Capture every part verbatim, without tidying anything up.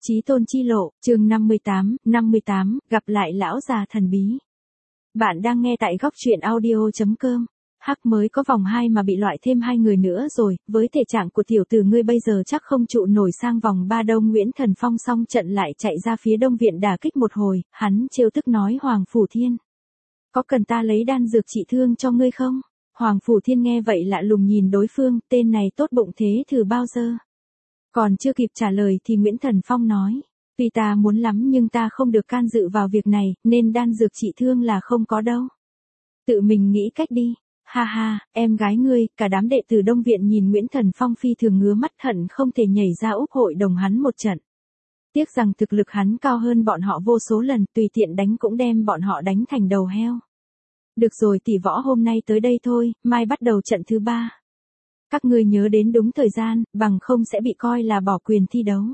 Chí tôn chi lộ, chương năm mươi tám, năm mươi tám, gặp lại lão già thần bí. Bạn đang nghe tại góc truyện audio chấm com. Hắc mới có vòng hai mà bị loại thêm hai người nữa rồi, với thể trạng của tiểu tử ngươi bây giờ chắc không trụ nổi sang vòng ba đâu. Nguyễn Thần Phong xong trận lại chạy ra phía đông viện đả kích một hồi, hắn trêu tức nói Hoàng Phủ Thiên. Có cần ta lấy đan dược trị thương cho ngươi không? Hoàng Phủ Thiên nghe vậy lạ lùng nhìn đối phương, tên này tốt bụng thế thử bao giờ? Còn chưa kịp trả lời thì Nguyễn Thần Phong nói, tuy ta muốn lắm nhưng ta không được can dự vào việc này, nên đan dược trị thương là không có đâu. Tự mình nghĩ cách đi. Ha ha, em gái ngươi, cả đám đệ tử Đông Viện nhìn Nguyễn Thần Phong phi thường ngứa mắt hận không thể nhảy ra úp hội đồng hắn một trận. Tiếc rằng thực lực hắn cao hơn bọn họ vô số lần, tùy tiện đánh cũng đem bọn họ đánh thành đầu heo. Được rồi, tỷ võ hôm nay tới đây thôi, mai bắt đầu trận thứ ba. Các ngươi nhớ đến đúng thời gian, bằng không sẽ bị coi là bỏ quyền thi đấu.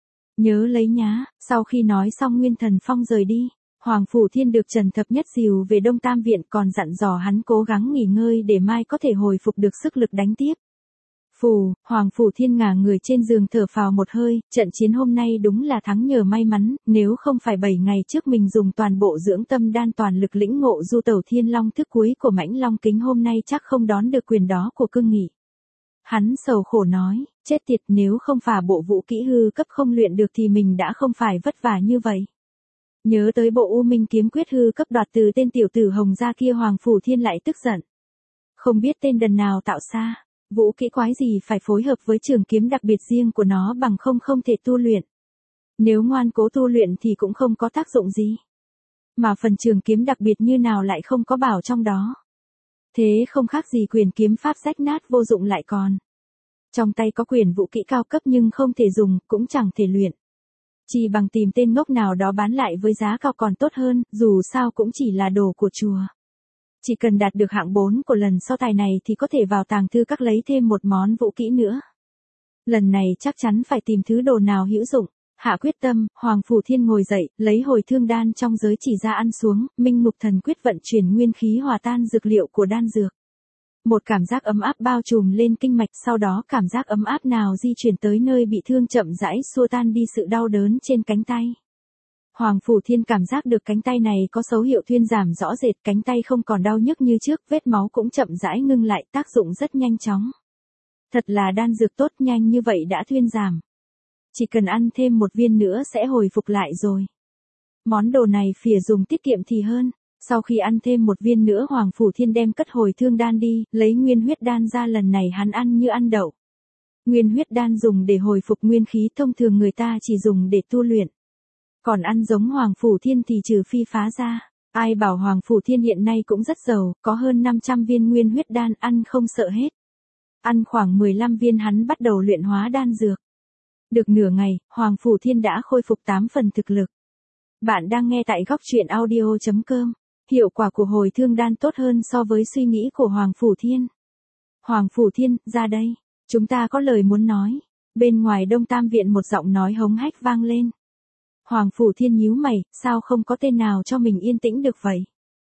Nhớ lấy nhá. Sau khi nói xong Nguyên Thần Phong rời đi, Hoàng Phủ Thiên được Trần Thập Nhất dìu về Đông Tam Viện, còn dặn dò hắn cố gắng nghỉ ngơi để mai có thể hồi phục được sức lực đánh tiếp. Phù, Hoàng Phủ Thiên ngả người trên giường thở phào một hơi, trận chiến hôm nay đúng là thắng nhờ may mắn, nếu không phải bảy ngày trước mình dùng toàn bộ dưỡng tâm đan toàn lực lĩnh ngộ du tẩu thiên long thức cuối của Mãnh Long Kính hôm nay chắc không đón được quyền đó của Cương Nghị. Hắn sầu khổ nói, chết tiệt, nếu không phải bộ vũ kỹ hư cấp không luyện được thì mình đã không phải vất vả như vậy. Nhớ tới bộ U Minh kiếm quyết hư cấp đoạt từ tên tiểu tử Hồng gia kia, Hoàng Phủ Thiên lại tức giận. Không biết tên đần nào tạo ra, vũ kỹ quái gì phải phối hợp với trường kiếm đặc biệt riêng của nó bằng không không thể tu luyện. Nếu ngoan cố tu luyện thì cũng không có tác dụng gì. Mà phần trường kiếm đặc biệt như nào lại không có bảo trong đó. Thế không khác gì quyền kiếm pháp rách nát vô dụng lại còn. Trong tay có quyền vũ kỹ cao cấp nhưng không thể dùng, cũng chẳng thể luyện. Chỉ bằng tìm tên ngốc nào đó bán lại với giá cao còn tốt hơn, dù sao cũng chỉ là đồ của chùa. Chỉ cần đạt được hạng bốn của lần so tài này thì có thể vào tàng thư các lấy thêm một món vũ kỹ nữa. Lần này chắc chắn phải tìm thứ đồ nào hữu dụng. Hạ quyết tâm, Hoàng Phủ Thiên ngồi dậy, lấy hồi thương đan trong giới chỉ ra ăn xuống, Minh Ngục Thần Quyết vận chuyển nguyên khí hòa tan dược liệu của đan dược. Một cảm giác ấm áp bao trùm lên kinh mạch, sau đó cảm giác ấm áp nào di chuyển tới nơi bị thương, chậm rãi xua tan đi sự đau đớn trên cánh tay. Hoàng Phủ Thiên cảm giác được cánh tay này có dấu hiệu thuyên giảm rõ rệt, cánh tay không còn đau nhức như trước, vết máu cũng chậm rãi ngưng lại, tác dụng rất nhanh chóng. Thật là đan dược tốt, nhanh như vậy đã thuyên giảm. Chỉ cần ăn thêm một viên nữa sẽ hồi phục lại rồi. Món đồ này phìa dùng tiết kiệm thì hơn. Sau khi ăn thêm một viên nữa Hoàng Phủ Thiên đem cất hồi thương đan đi, lấy nguyên huyết đan ra, lần này hắn ăn như ăn đậu. Nguyên huyết đan dùng để hồi phục nguyên khí, thông thường người ta chỉ dùng để tu luyện. Còn ăn giống Hoàng Phủ Thiên thì trừ phi phá ra. Ai bảo Hoàng Phủ Thiên hiện nay cũng rất giàu, có hơn năm trăm viên nguyên huyết đan, ăn không sợ hết. Ăn khoảng mười lăm viên hắn bắt đầu luyện hóa đan dược. Được nửa ngày, Hoàng Phủ Thiên đã khôi phục tám phần thực lực. Bạn đang nghe tại góc truyện audio chấm com. Hiệu quả của hồi thương đan tốt hơn so với suy nghĩ của Hoàng Phủ Thiên. Hoàng Phủ Thiên, ra đây. Chúng ta có lời muốn nói. Bên ngoài Đông Tam Viện một giọng nói hống hách vang lên. Hoàng Phủ Thiên nhíu mày, sao không có tên nào cho mình yên tĩnh được vậy?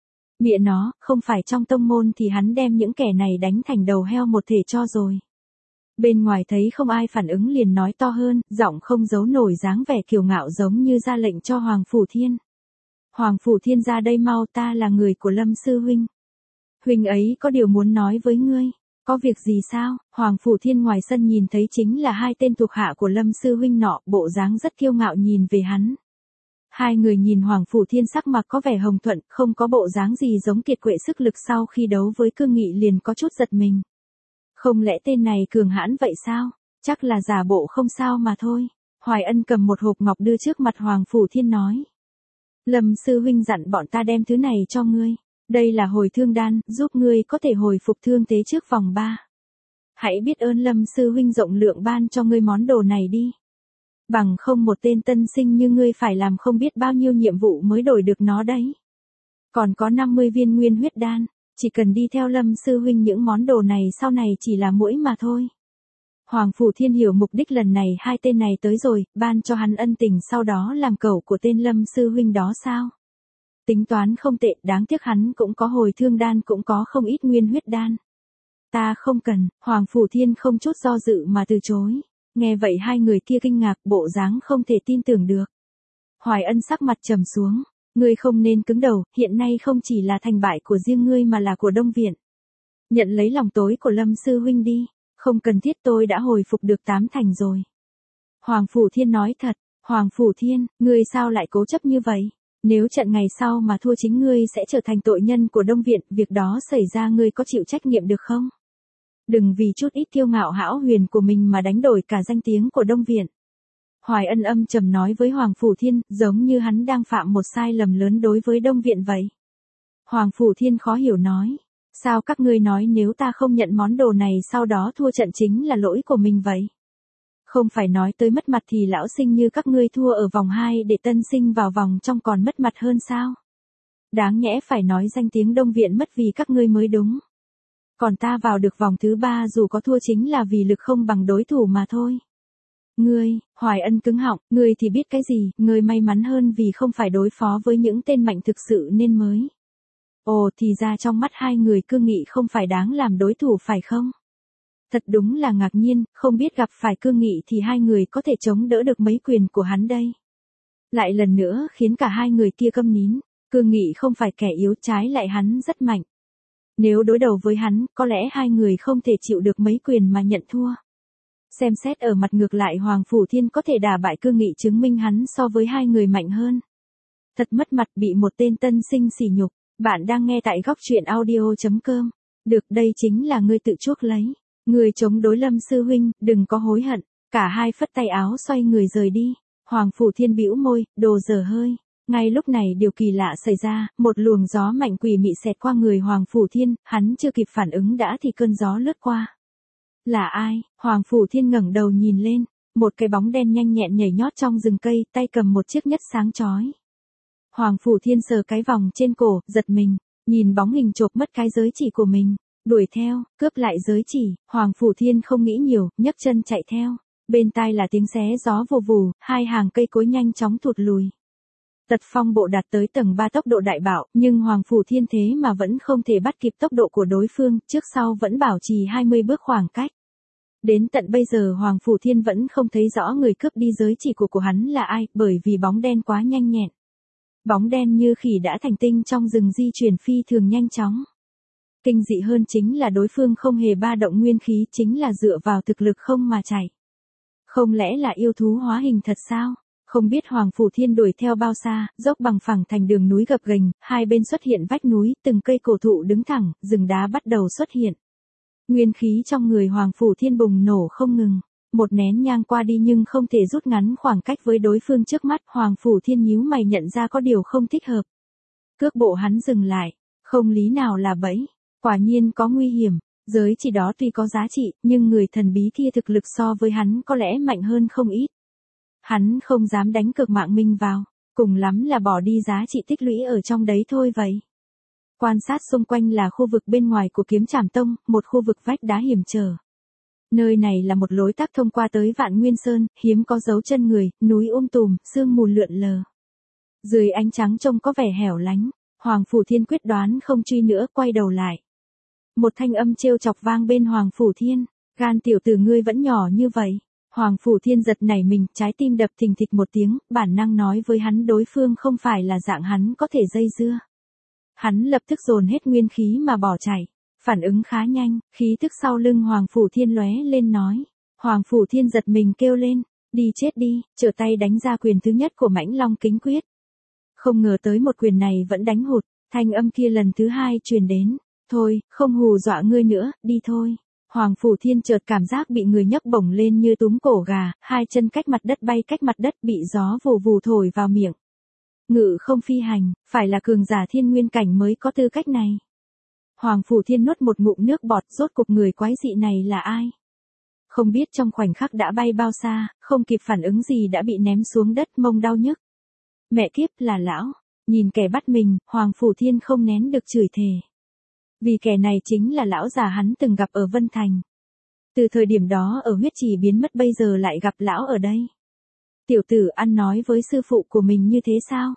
Mẹ nó, không phải trong tông môn thì hắn đem những kẻ này đánh thành đầu heo một thể cho rồi. Bên ngoài thấy không ai phản ứng liền nói to hơn, giọng không giấu nổi dáng vẻ kiêu ngạo giống như ra lệnh cho Hoàng Phủ Thiên. Hoàng Phủ Thiên, ra đây mau, ta là người của Lâm Sư Huynh. Huynh ấy có điều muốn nói với ngươi. Có việc gì sao? Hoàng Phủ Thiên ngoài sân nhìn thấy chính là hai tên thuộc hạ của Lâm Sư Huynh nọ, bộ dáng rất kiêu ngạo nhìn về hắn. Hai người nhìn Hoàng Phủ Thiên sắc mặt có vẻ hồng thuận, không có bộ dáng gì giống kiệt quệ sức lực, sau khi đấu với Cương Nghị liền có chút giật mình. Không lẽ tên này cường hãn vậy sao? Chắc là giả bộ không sao mà thôi. Hoài Ân cầm một hộp ngọc đưa trước mặt Hoàng Phủ Thiên nói. Lâm Sư Huynh dặn bọn ta đem thứ này cho ngươi. Đây là hồi thương đan, giúp ngươi có thể hồi phục thương thế trước vòng ba. Hãy biết ơn Lâm Sư Huynh rộng lượng ban cho ngươi món đồ này đi. Bằng không một tên tân sinh như ngươi phải làm không biết bao nhiêu nhiệm vụ mới đổi được nó đấy. Còn có năm mươi viên nguyên huyết đan. Chỉ cần đi theo Lâm Sư Huynh những món đồ này sau này chỉ là muỗi mà thôi. Hoàng Phủ Thiên hiểu mục đích lần này hai tên này tới rồi, ban cho hắn ân tình sau đó làm cẩu của tên Lâm Sư Huynh đó sao? Tính toán không tệ, đáng tiếc hắn cũng có hồi thương đan, cũng có không ít nguyên huyết đan. Ta không cần, Hoàng Phủ Thiên không chút do dự mà từ chối. Nghe vậy hai người kia kinh ngạc, bộ dáng không thể tin tưởng được. Hoài Ân sắc mặt trầm xuống, ngươi không nên cứng đầu, hiện nay không chỉ là thành bại của riêng ngươi mà là của Đông Viện. Nhận lấy lòng tối của Lâm sư huynh đi, không cần thiết, tôi đã hồi phục được tám thành rồi. Hoàng Phủ Thiên nói thật, Hoàng Phủ Thiên, ngươi sao lại cố chấp như vậy? Nếu trận ngày sau mà thua chính ngươi sẽ trở thành tội nhân của Đông Viện, việc đó xảy ra ngươi có chịu trách nhiệm được không? Đừng vì chút ít kiêu ngạo hão huyền của mình mà đánh đổi cả danh tiếng của Đông Viện. Hoài Ân âm trầm nói với Hoàng Phủ Thiên, giống như hắn đang phạm một sai lầm lớn đối với Đông Viện vậy. Hoàng Phủ Thiên khó hiểu nói, sao các ngươi nói nếu ta không nhận món đồ này sau đó thua trận chính là lỗi của mình vậy? Không phải nói tới mất mặt thì lão sinh như các ngươi thua ở vòng hai để tân sinh vào vòng trong còn mất mặt hơn sao? Đáng nhẽ phải nói danh tiếng Đông Viện mất vì các ngươi mới đúng. Còn ta vào được vòng thứ ba dù có thua chính là vì lực không bằng đối thủ mà thôi. Ngươi, Hoài Ân cứng họng, ngươi thì biết cái gì, ngươi may mắn hơn vì không phải đối phó với những tên mạnh thực sự nên mới. Ồ, thì ra trong mắt hai người Cương Nghị không phải đáng làm đối thủ phải không? Thật đúng là ngạc nhiên, không biết gặp phải Cương Nghị thì hai người có thể chống đỡ được mấy quyền của hắn đây. Lại lần nữa khiến cả hai người kia câm nín, Cương Nghị không phải kẻ yếu, trái lại hắn rất mạnh. Nếu đối đầu với hắn, có lẽ hai người không thể chịu được mấy quyền mà nhận thua. Xem xét ở mặt ngược lại Hoàng Phủ Thiên có thể đả bại Cương Nghị chứng minh hắn so với hai người mạnh hơn. Thật mất mặt bị một tên tân sinh sỉ nhục. Bạn đang nghe tại góc truyện audio chấm com. Được, đây chính là ngươi tự chuốc lấy. Ngươi chống đối Lâm sư huynh, đừng có hối hận. Cả hai phất tay áo xoay người rời đi. Hoàng Phủ Thiên bĩu môi, đồ dở hơi. Ngay lúc này điều kỳ lạ xảy ra, một luồng gió mạnh quỷ mị xẹt qua người Hoàng Phủ Thiên, hắn chưa kịp phản ứng đã thì cơn gió lướt qua. Là ai? Hoàng Phủ Thiên ngẩng đầu nhìn lên, một cái bóng đen nhanh nhẹn nhảy nhót trong rừng cây, tay cầm một chiếc nhất sáng chói. Hoàng Phủ Thiên sờ cái vòng trên cổ, giật mình, nhìn bóng hình chộp mất cái giới chỉ của mình, đuổi theo, cướp lại giới chỉ. Hoàng Phủ Thiên không nghĩ nhiều, nhấc chân chạy theo. Bên tai là tiếng xé gió vù vù, hai hàng cây cối nhanh chóng thụt lùi. Tật phong bộ đạt tới tầng ba tốc độ đại bạo, nhưng Hoàng Phủ Thiên thế mà vẫn không thể bắt kịp tốc độ của đối phương, trước sau vẫn bảo trì hai mươi bước khoảng cách. Đến tận bây giờ Hoàng Phủ Thiên vẫn không thấy rõ người cướp đi giới chỉ của của hắn là ai, bởi vì bóng đen quá nhanh nhẹn. Bóng đen như khỉ đã thành tinh trong rừng di chuyển phi thường nhanh chóng. Kinh dị hơn chính là đối phương không hề ba động nguyên khí, chính là dựa vào thực lực không mà chạy. Không lẽ là yêu thú hóa hình thật sao? Không biết Hoàng Phủ Thiên đuổi theo bao xa, dốc bằng phẳng thành đường núi gập ghềnh, hai bên xuất hiện vách núi, từng cây cổ thụ đứng thẳng, rừng đá bắt đầu xuất hiện. Nguyên khí trong người Hoàng Phủ Thiên bùng nổ không ngừng. Một nén nhang qua đi nhưng không thể rút ngắn khoảng cách với đối phương trước mắt. Hoàng Phủ Thiên nhíu mày nhận ra có điều không thích hợp. Cước bộ hắn dừng lại, không lý nào là bẫy, quả nhiên có nguy hiểm. Giới chỉ đó tuy có giá trị, nhưng người thần bí kia thực lực so với hắn có lẽ mạnh hơn không ít. Hắn không dám đánh cược mạng mình vào, cùng lắm là bỏ đi giá trị tích lũy ở trong đấy thôi vậy. Quan sát xung quanh là khu vực bên ngoài của Kiếm Trảm Tông, một khu vực vách đá hiểm trở. Nơi này là một lối tắt thông qua tới Vạn Nguyên Sơn, hiếm có dấu chân người, núi um tùm, sương mù lượn lờ. Dưới ánh trắng trông có vẻ hẻo lánh, Hoàng Phủ Thiên quyết đoán không truy nữa, quay đầu lại. Một thanh âm trêu chọc vang bên Hoàng Phủ Thiên, gan tiểu tử ngươi vẫn nhỏ như vậy. Hoàng Phủ Thiên giật nảy mình, trái tim đập thình thịch một tiếng, bản năng nói với hắn đối phương không phải là dạng hắn có thể dây dưa. Hắn lập tức dồn hết nguyên khí mà bỏ chạy, phản ứng khá nhanh, khí tức sau lưng Hoàng Phủ Thiên lóe lên nói. Hoàng Phủ Thiên giật mình kêu lên, đi chết đi, trở tay đánh ra quyền thứ nhất của Mãnh Long Kính Quyết. Không ngờ tới một quyền này vẫn đánh hụt, thanh âm kia lần thứ hai truyền đến, thôi, không hù dọa ngươi nữa, đi thôi. Hoàng Phủ Thiên chợt cảm giác bị người nhấc bổng lên như túm cổ gà, hai chân cách mặt đất bay cách mặt đất bị gió vù vù thổi vào miệng. Ngự không phi hành, phải là cường giả thiên nguyên cảnh mới có tư cách này. Hoàng Phủ Thiên nuốt một ngụm nước bọt, rốt cục người quái dị này là ai? Không biết trong khoảnh khắc đã bay bao xa, không kịp phản ứng gì đã bị ném xuống đất, mông đau nhức. Mẹ kiếp, là lão, nhìn kẻ bắt mình, Hoàng Phủ Thiên không nén được chửi thề. Vì kẻ này chính là lão già hắn từng gặp ở Vân Thành. Từ thời điểm đó ở huyết trì biến mất bây giờ lại gặp lão ở đây. Tiểu tử ăn nói với sư phụ của mình như thế sao?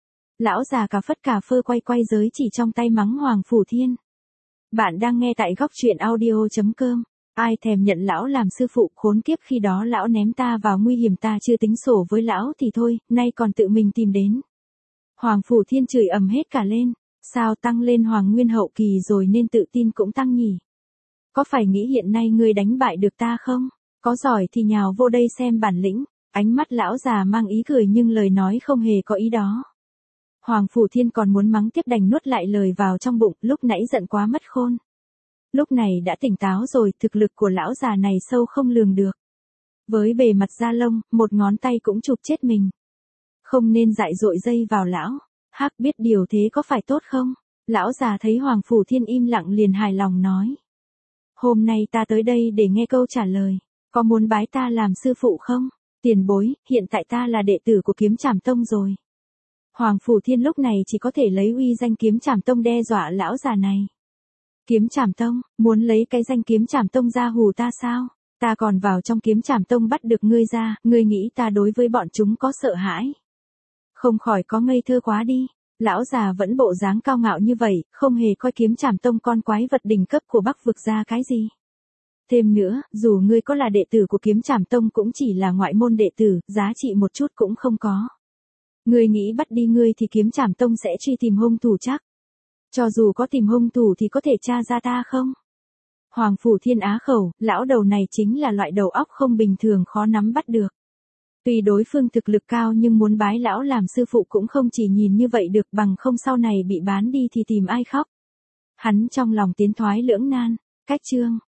Lão già cà phất cà phơ quay quay giới chỉ trong tay mắng Hoàng Phủ Thiên. Bạn đang nghe tại góc truyện audio chấm com. Ai thèm nhận lão làm sư phụ, khốn kiếp, khi đó lão ném ta vào nguy hiểm, ta chưa tính sổ với lão thì thôi, nay còn tự mình tìm đến. Hoàng Phủ Thiên chửi ầm hết cả lên, sao tăng lên Hoàng Nguyên hậu kỳ rồi nên tự tin cũng tăng nhỉ? Có phải nghĩ hiện nay ngươi đánh bại được ta không? Có giỏi thì nhào vô đây xem bản lĩnh. Ánh mắt lão già mang ý cười nhưng lời nói không hề có ý đó. Hoàng Phủ Thiên còn muốn mắng tiếp đành nuốt lại lời vào trong bụng, lúc nãy giận quá mất khôn. Lúc này đã tỉnh táo rồi, thực lực của lão già này sâu không lường được. Với bề mặt da lông, một ngón tay cũng chụp chết mình. Không nên dại dội dây vào lão. Hắc biết điều thế có phải tốt không? Lão già thấy Hoàng Phủ Thiên im lặng liền hài lòng nói. Hôm nay ta tới đây để nghe câu trả lời. Có muốn bái ta làm sư phụ không? Tiền bối, hiện tại ta là đệ tử của Kiếm Trảm Tông rồi. Hoàng Phủ Thiên lúc này chỉ có thể lấy uy danh Kiếm Trảm Tông đe dọa lão già này. Kiếm Trảm Tông, muốn lấy cái danh Kiếm Trảm Tông ra hù ta sao? Ta còn vào trong Kiếm Trảm Tông bắt được ngươi ra, ngươi nghĩ ta đối với bọn chúng có sợ hãi? Không khỏi có ngây thơ quá đi. Lão già vẫn bộ dáng cao ngạo như vậy, không hề coi Kiếm Trảm Tông con quái vật đỉnh cấp của Bắc vực ra cái gì. Thêm nữa, dù ngươi có là đệ tử của Kiếm Trảm Tông cũng chỉ là ngoại môn đệ tử, giá trị một chút cũng không có. Ngươi nghĩ bắt đi ngươi thì Kiếm Trảm Tông sẽ truy tìm hung thủ chắc. Cho dù có tìm hung thủ thì có thể tra ra ta không? Hoàng Phủ Thiên á khẩu, lão đầu này chính là loại đầu óc không bình thường khó nắm bắt được. Tuy đối phương thực lực cao nhưng muốn bái lão làm sư phụ cũng không chỉ nhìn như vậy được, bằng không sau này bị bán đi thì tìm ai khóc. Hắn trong lòng tiến thoái lưỡng nan. Cách chương